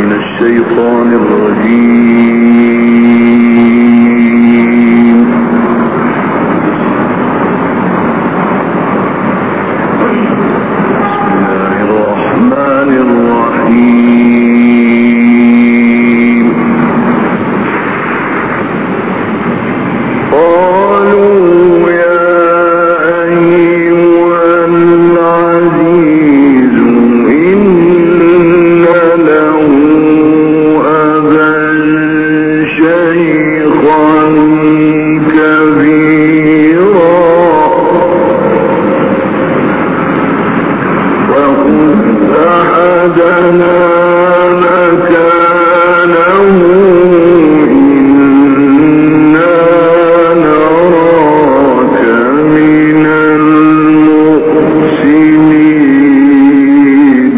من الشيطان الرجيم. بسم الله الرحمن الرحيم. قالوا يا أيها العزيز إن له أبا شيخا كبيرا فخذ أحدنا مكانه إنا نراك من المحسنين.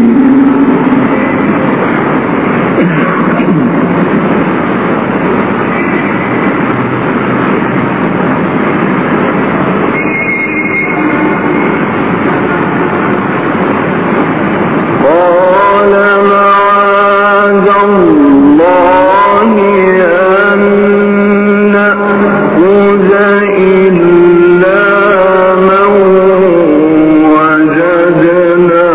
قال معاذ الله أن نأخذ إلا من وجدنا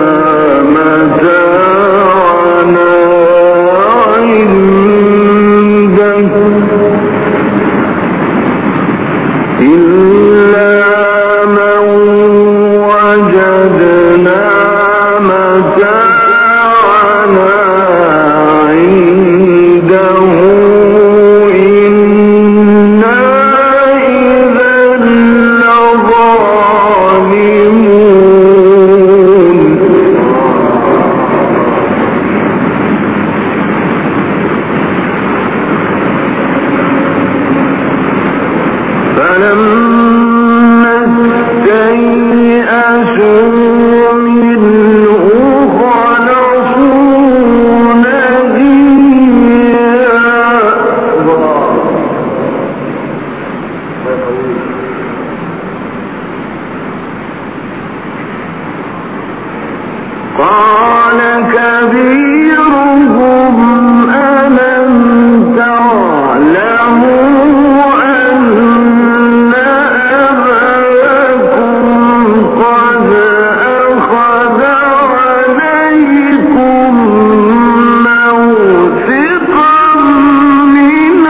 متاعنا عنده إلا من وجدنا متاعنا عنده إنا إذا لظالمون. فلما استيئسوا منه خلصوا نجيا قال كبيرهم ألم تعلموا أن أباكم قد أخذ عليكم موثقا من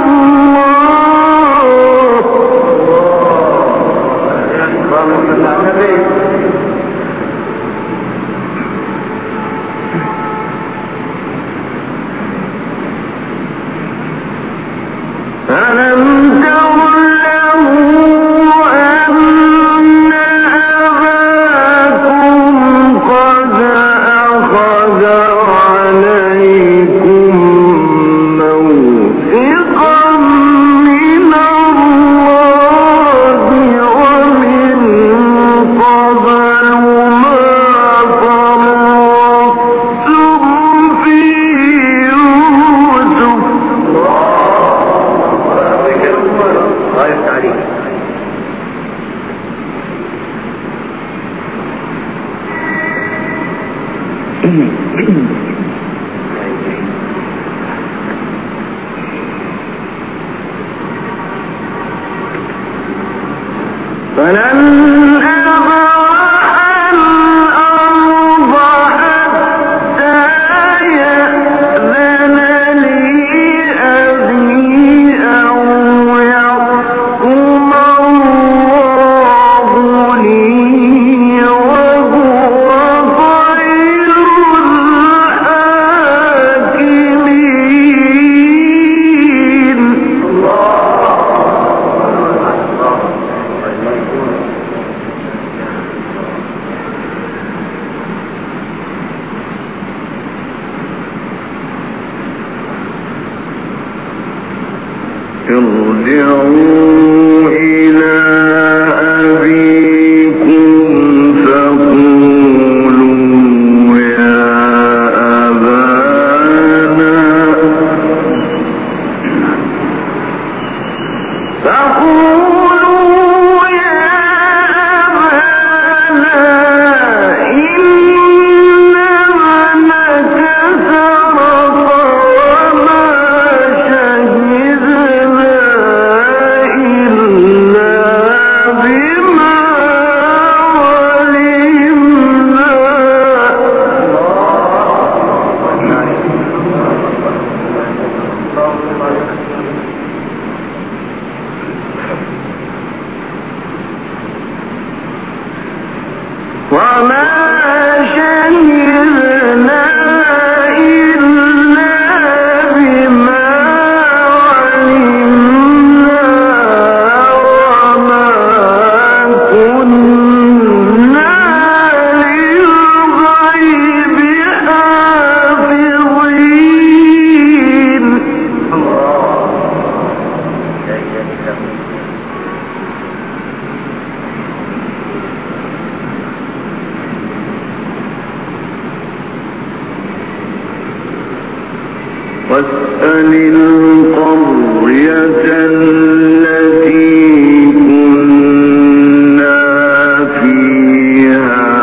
ألم تعلموا أن أباكم قد أخذ عليكم موثقا من الله ومن قبل ما فرطتم في يوسف. فلن أبرح الأرض حتى يأذن لي أبي أو يحكم الله لي وهو خير الحاكمين. شهدنا إلا بما علمنا وما كنا للغيب حافظين. واسأل القرية التي كنا فيها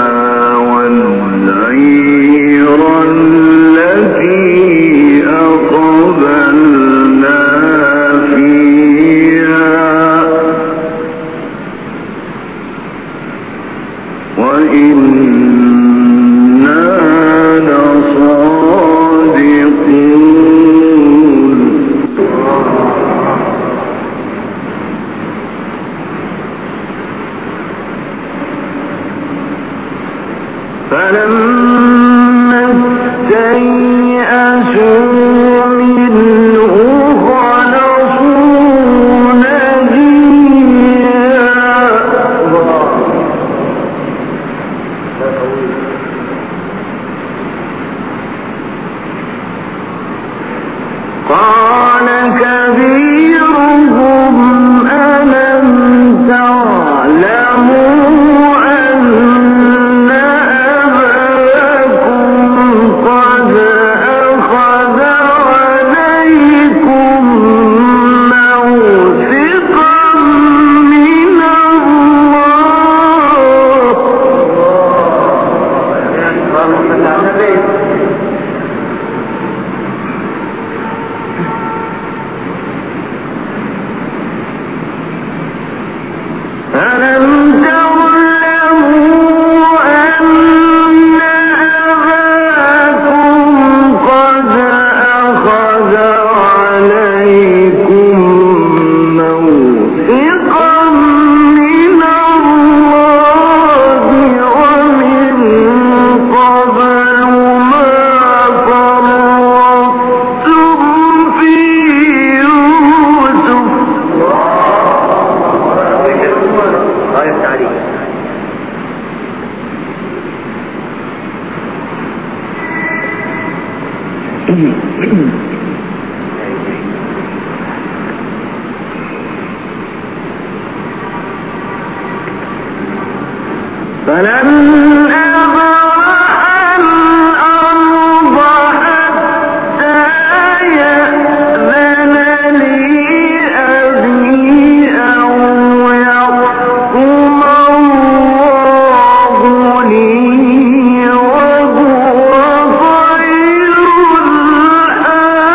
والعير التي أقبلنا فيها وإنا لصادقون. فلما استيئسوا منه خلصوا نجيا قال كبيرهم ألم تعلموا أن أباكم قد أخذ عليكم موثقا من الله. ألم تعلموا أن أباكم قد أخذ عليكم موثقا من الله ومن قبل ما فرطتم في يوسف. فلن أبرح الأرض حتى يأذن لي أبي أو يحكم الله لي وهو خير الحاكمين.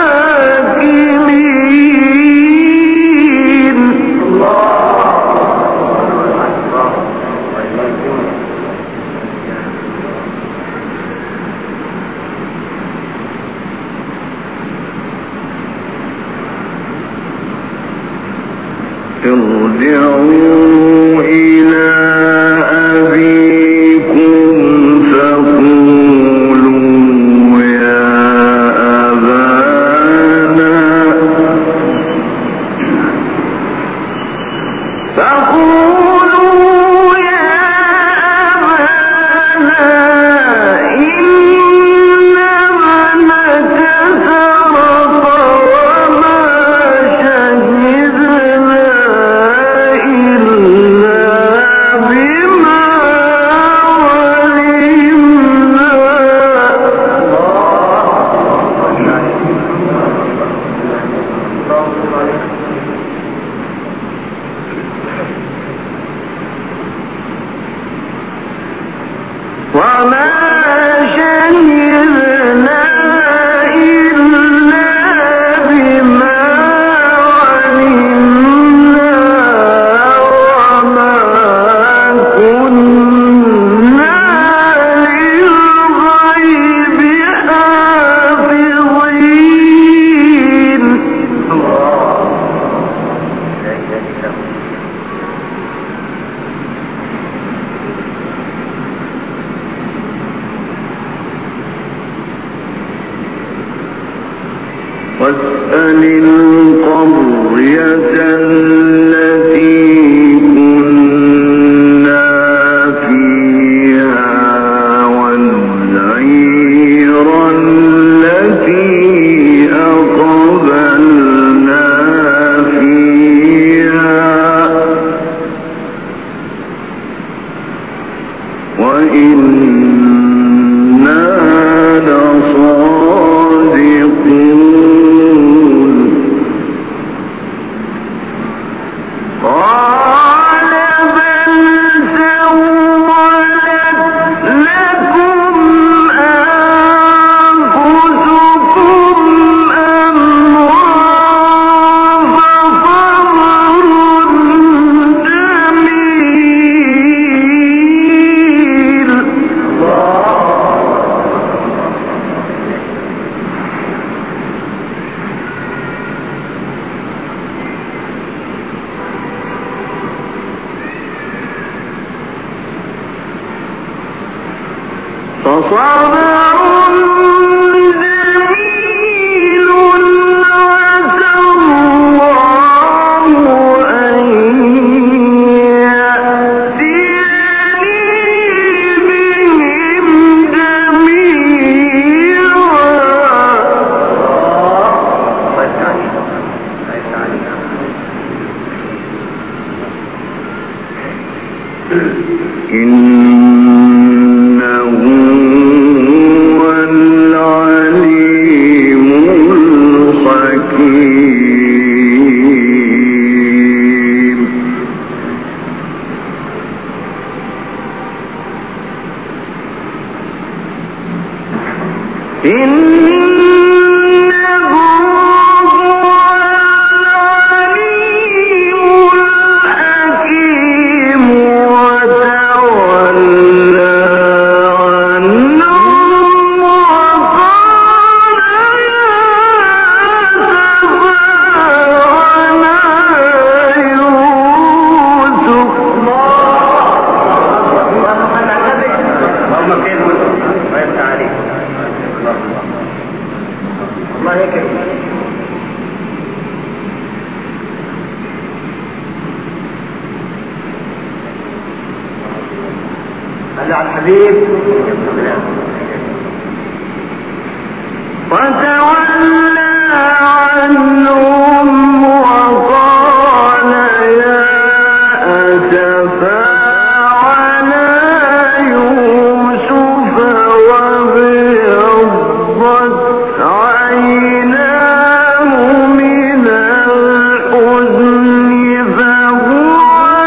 واسأل القرية التي كنا فيها والعير التي أقبلنا فيها وإنا لصادقون قال بل سولت لكم أنفسكم أمرا فصبر جميل فصبر جميل عسى الله أن يأتيني بهم جميعا إنه هو العليم الحكيم إنه هو العليم الحكيم وتولى عنهم وقال يا أسفانا يوسف الله يكرمك هلا على الحبيب وتولى عنهم وقال يا أسفا على يوسف وابيضت عيناه من الحزن فهو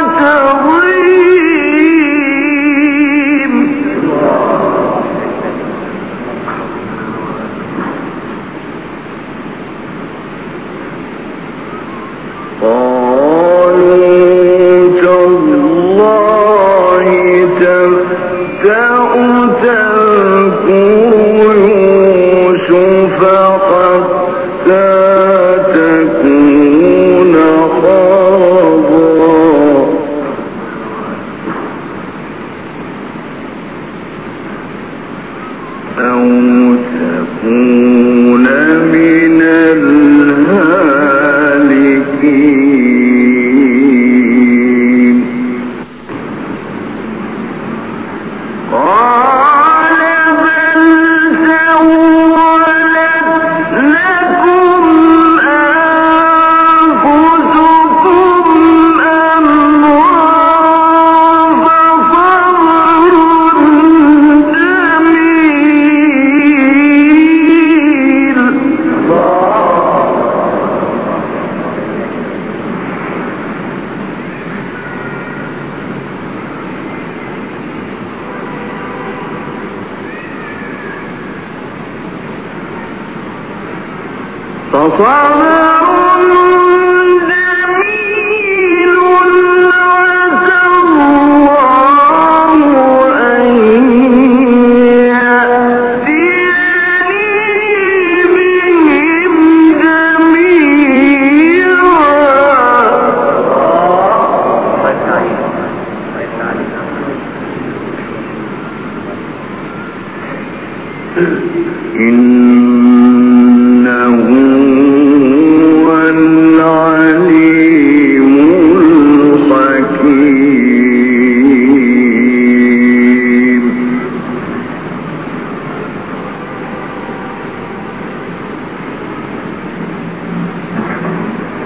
كظيم قالوا تالله تفتأ تذكر يوسف حتى تكون خرابا أو تكون من الهالكين قال بل سولت لكم أنفسكم أمرا فصبر جميل فصبر جميل عسى الله أن يأتيني بهم جميعا إنه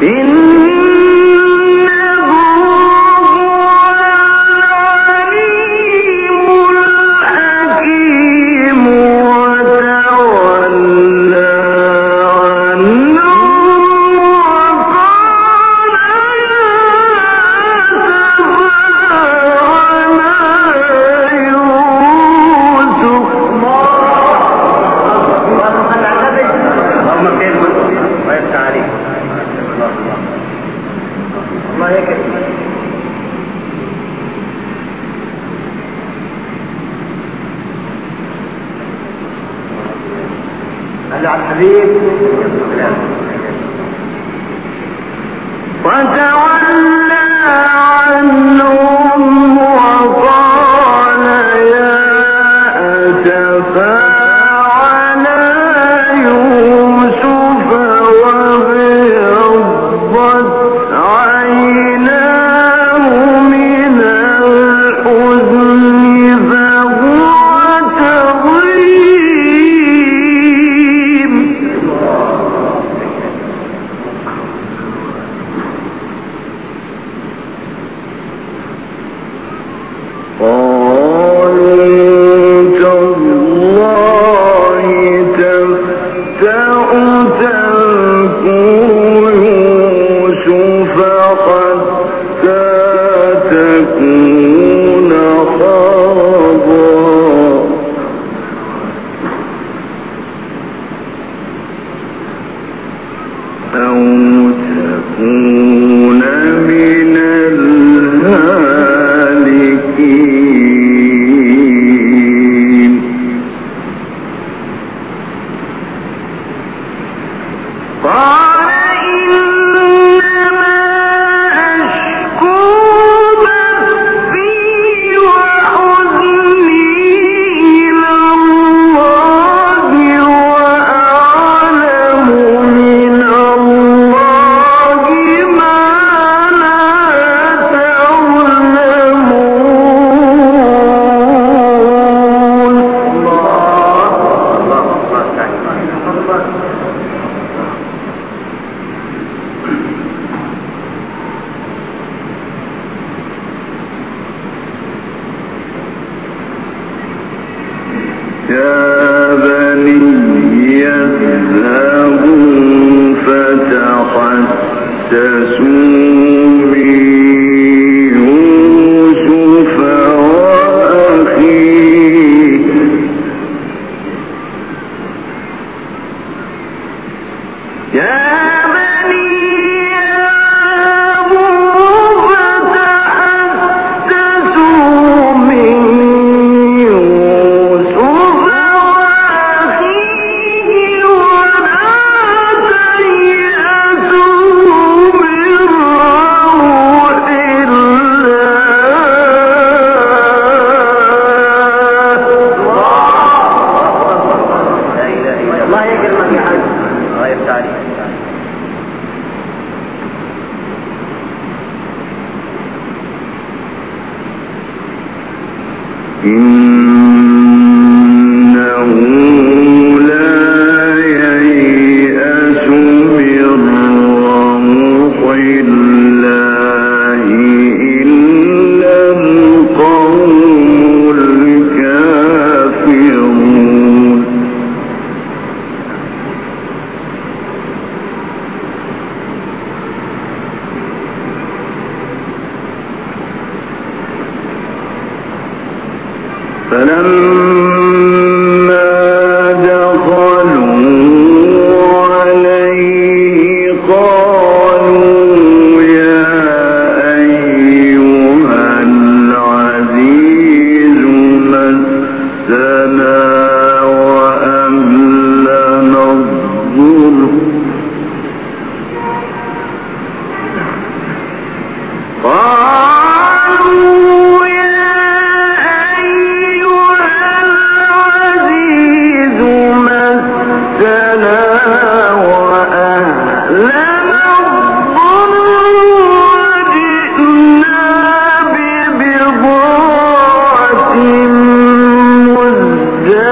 مزجاة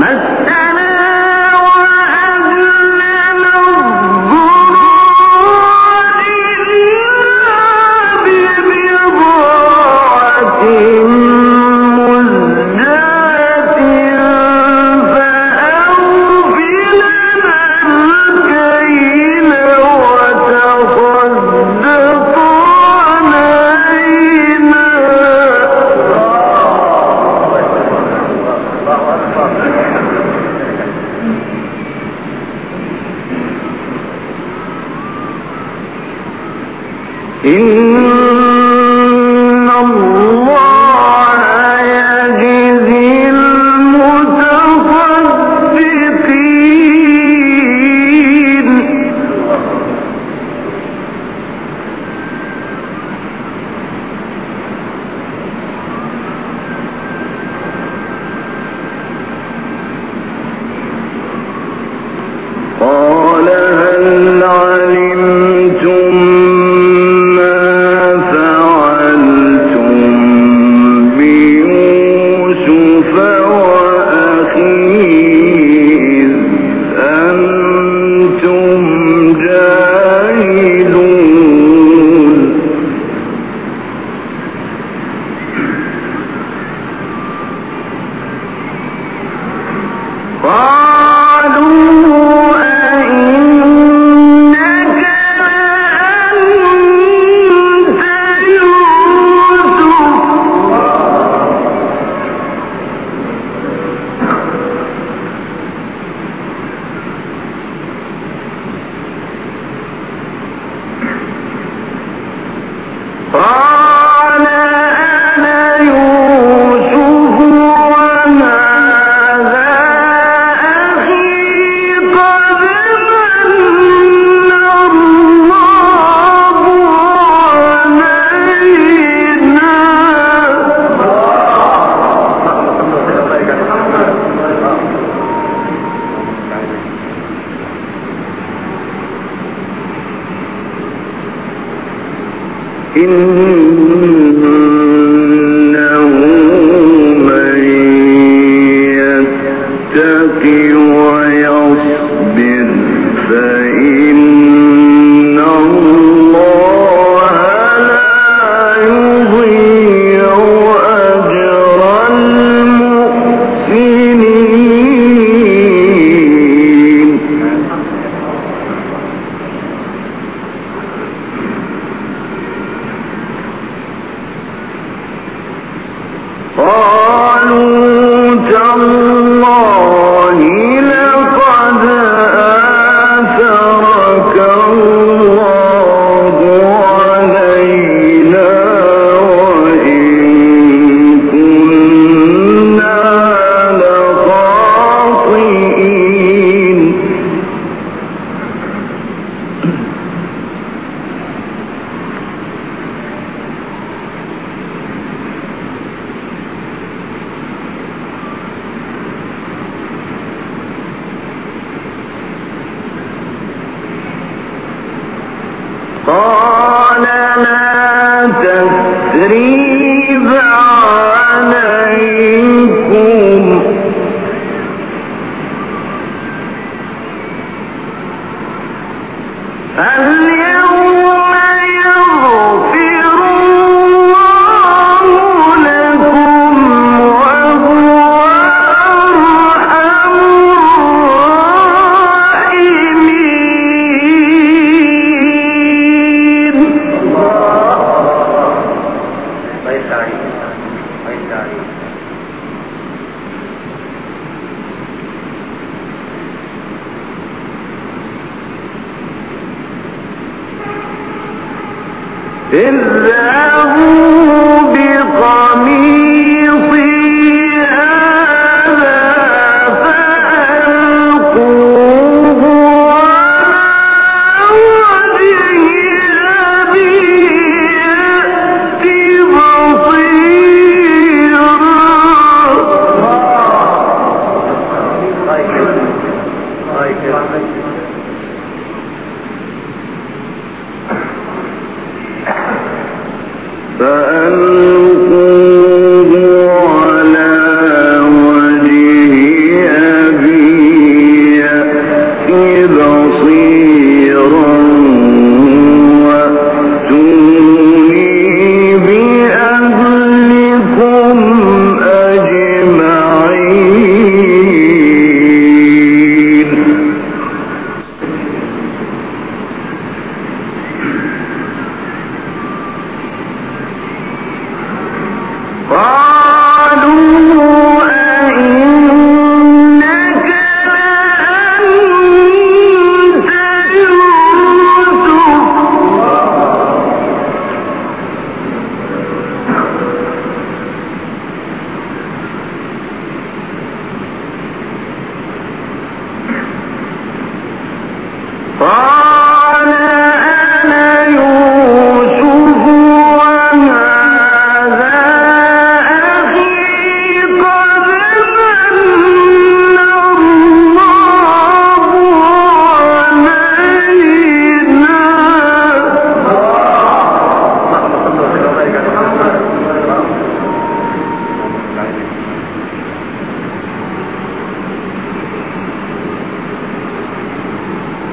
فألقوه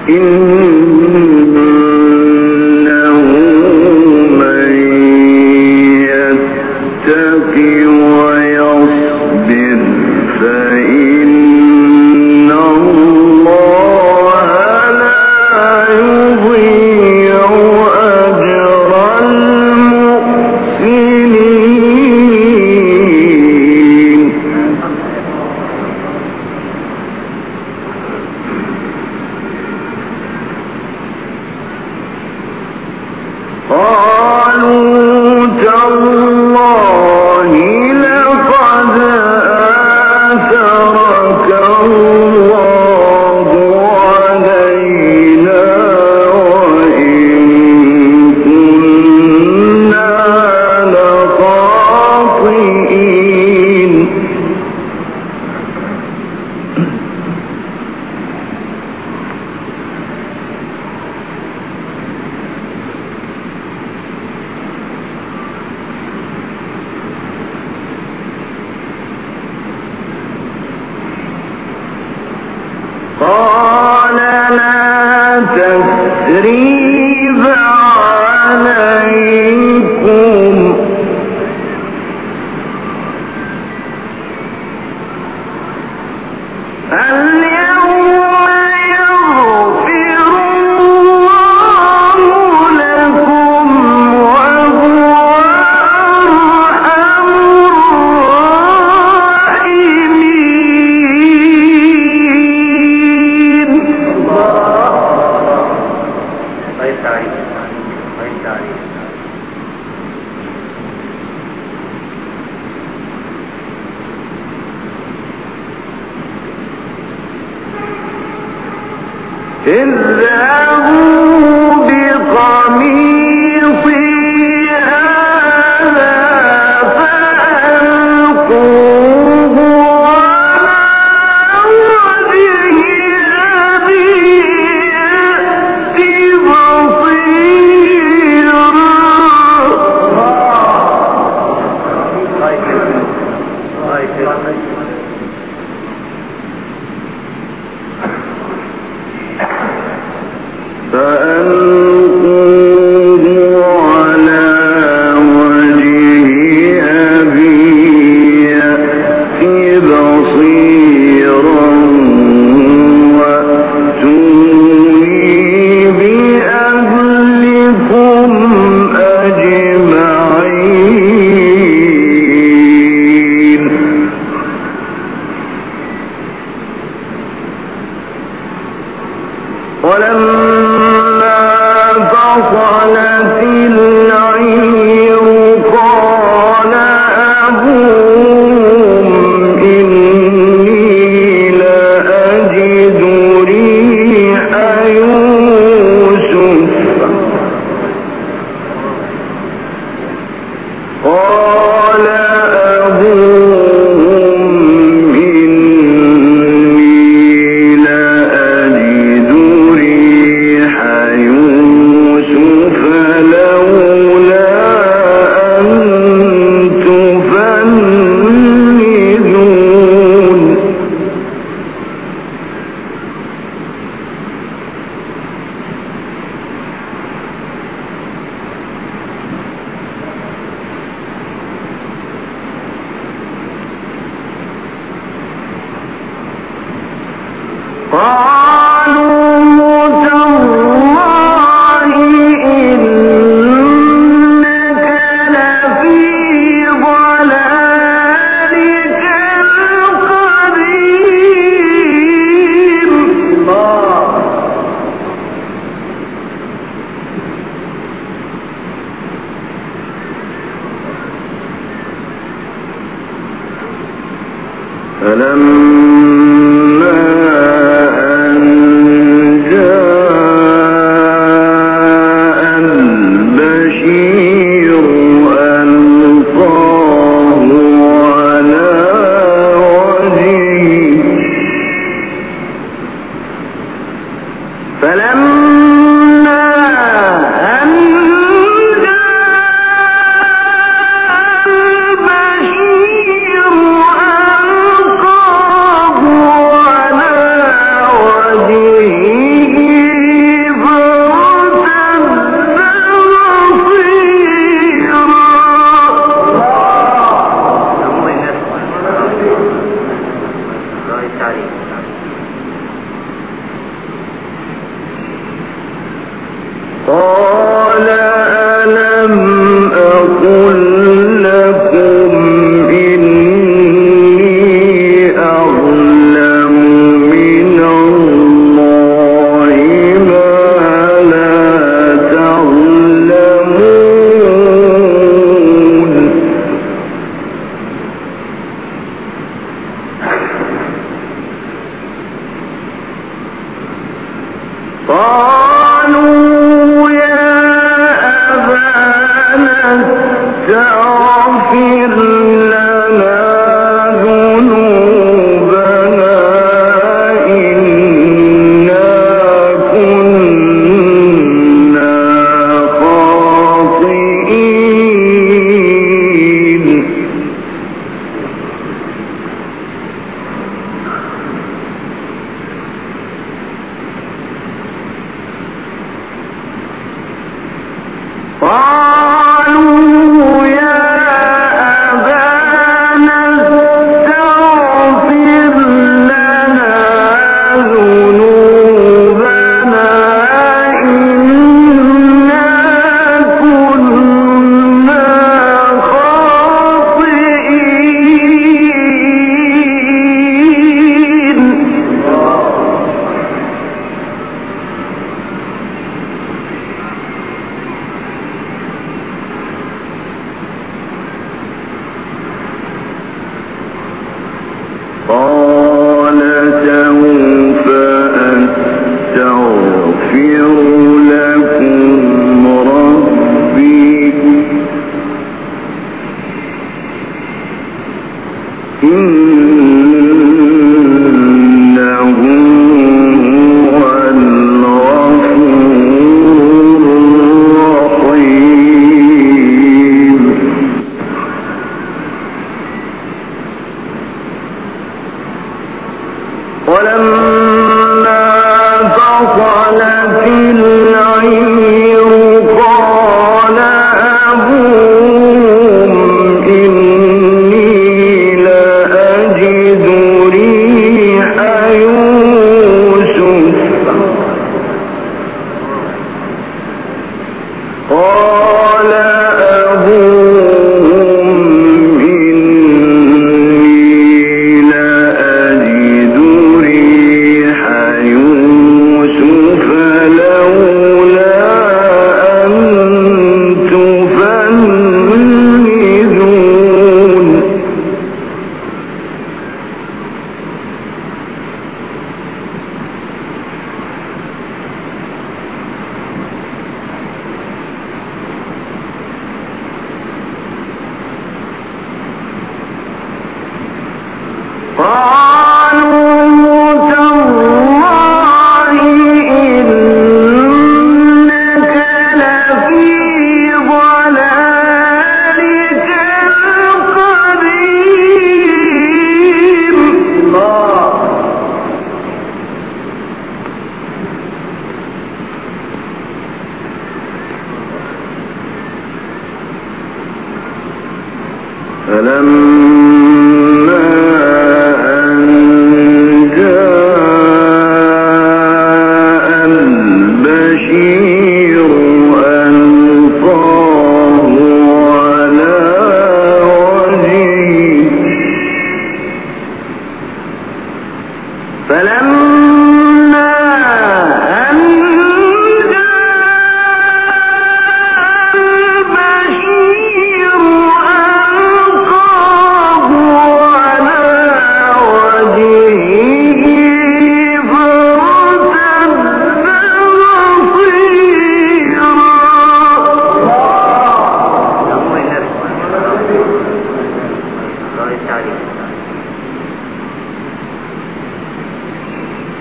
إنه من يتق ويصبر فإن الله لا يضيع أجر المحسنين. قالوا تالله لقد آثرك الله علينا وإن كنا لخاطئين. قال لا تثريب عليكم اليوم يغفر الله لكم وهو أرحم الراحمين. اذهبوا بقميصي هذا فألقوه على وجه أبي يأت بصيرا. فألقوه على وجه أبي يأت بصيرا وأتوني بأهلكم أجمعين. ولما فصلت العير قال أبوهم إني لأجد ريح يوسف. قال أبوهم إني لأجد ريح يوسف لولا أن تفندون. قالوا تالله إنك لفي ضلالك القديم. فلما أن جاء البشير ألقاه على وجهه. فلما أن جاء البشير ألقاه قال ألم أقل لكم إني أعلم من الله ما لا تعلمون قالوا يا أبانا استغفر لنا ذنوبنا إنا كنا خاطئين قالوا يا أبانا استغفر لنا ذنوبنا إنا كنا خاطئين قال سوف أستغفر لكم ربي إنه هو الغفور الرحيم ولما فصلت العير قال أبوهم إني لأجد ريح يوسف قال أبوهم إني لأجد ريح يوسف لولا أن تفندون قالوا تالله إنك لفي ضلالك القديم فلما أن جاء البشير ألقاه على وجهه فلما أن جاء البشير ألقاه على وجهه فارتد بصيرا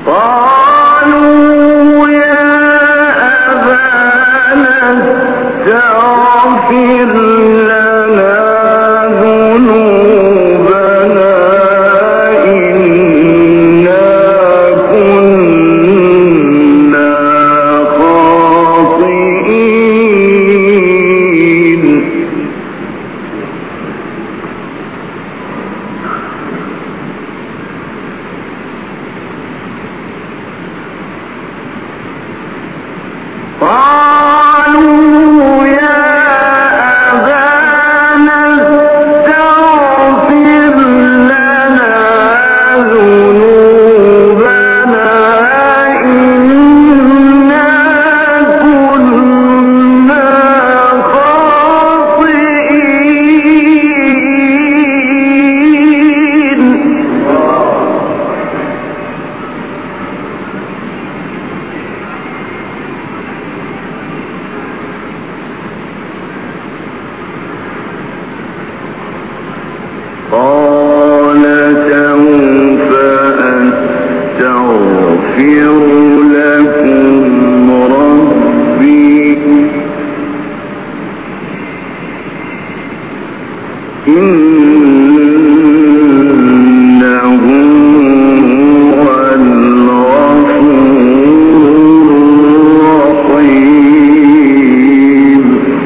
قالوا يا أبانا استغفر لنا ذنوبنا إنا كنا خاطئين. قالوا يا أبانا استغفر لنا ذنوبنا إنا كنا خاطئين. قال سوف أستغفر لكم ربي إنه هو الغفور الرحيم.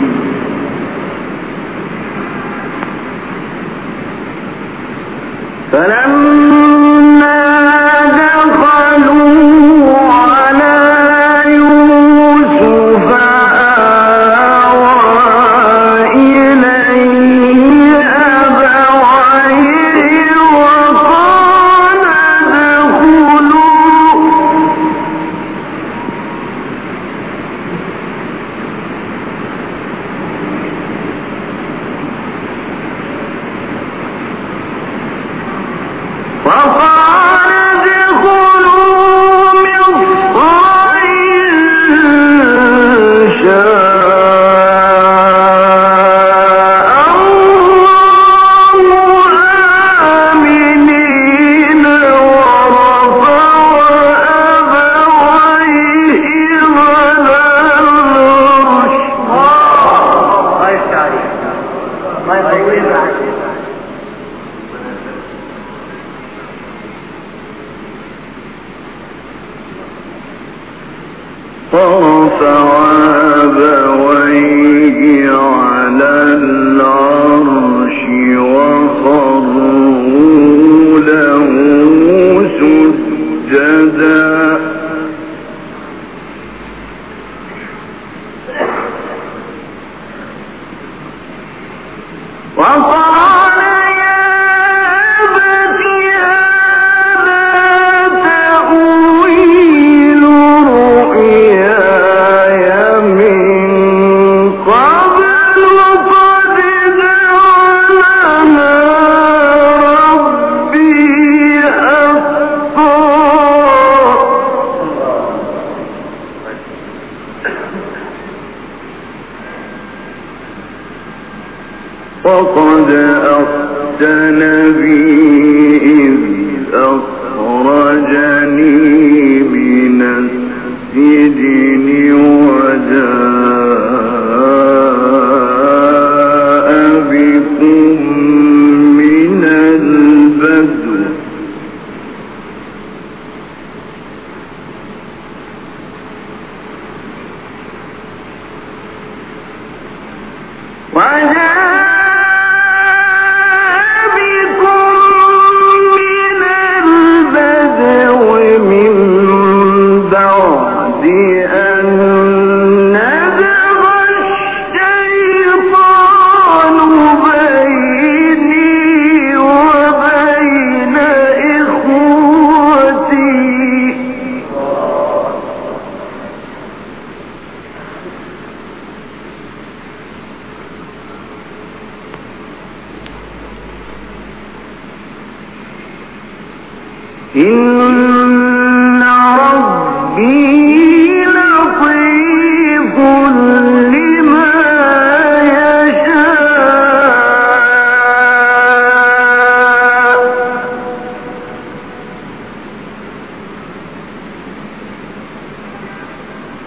فلما دخلوا على يوسف آوى إليه أبويه وقال ادخلوا مصر إن شاء الله آمنين ورفع أبويه على العرش. الله يفتح عليك، الله يطول عليك. ورفع أبويه على العرش وخروا له سجدا وقال يا أبت هذا تأويل رؤياي من قبل قد جعلها ربي حقا وقد أحسن بي إذ أخرجني من السجن وجاء بكم من البدو وجاء بكم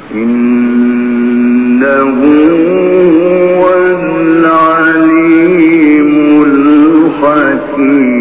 إنه هو العليم الحكيم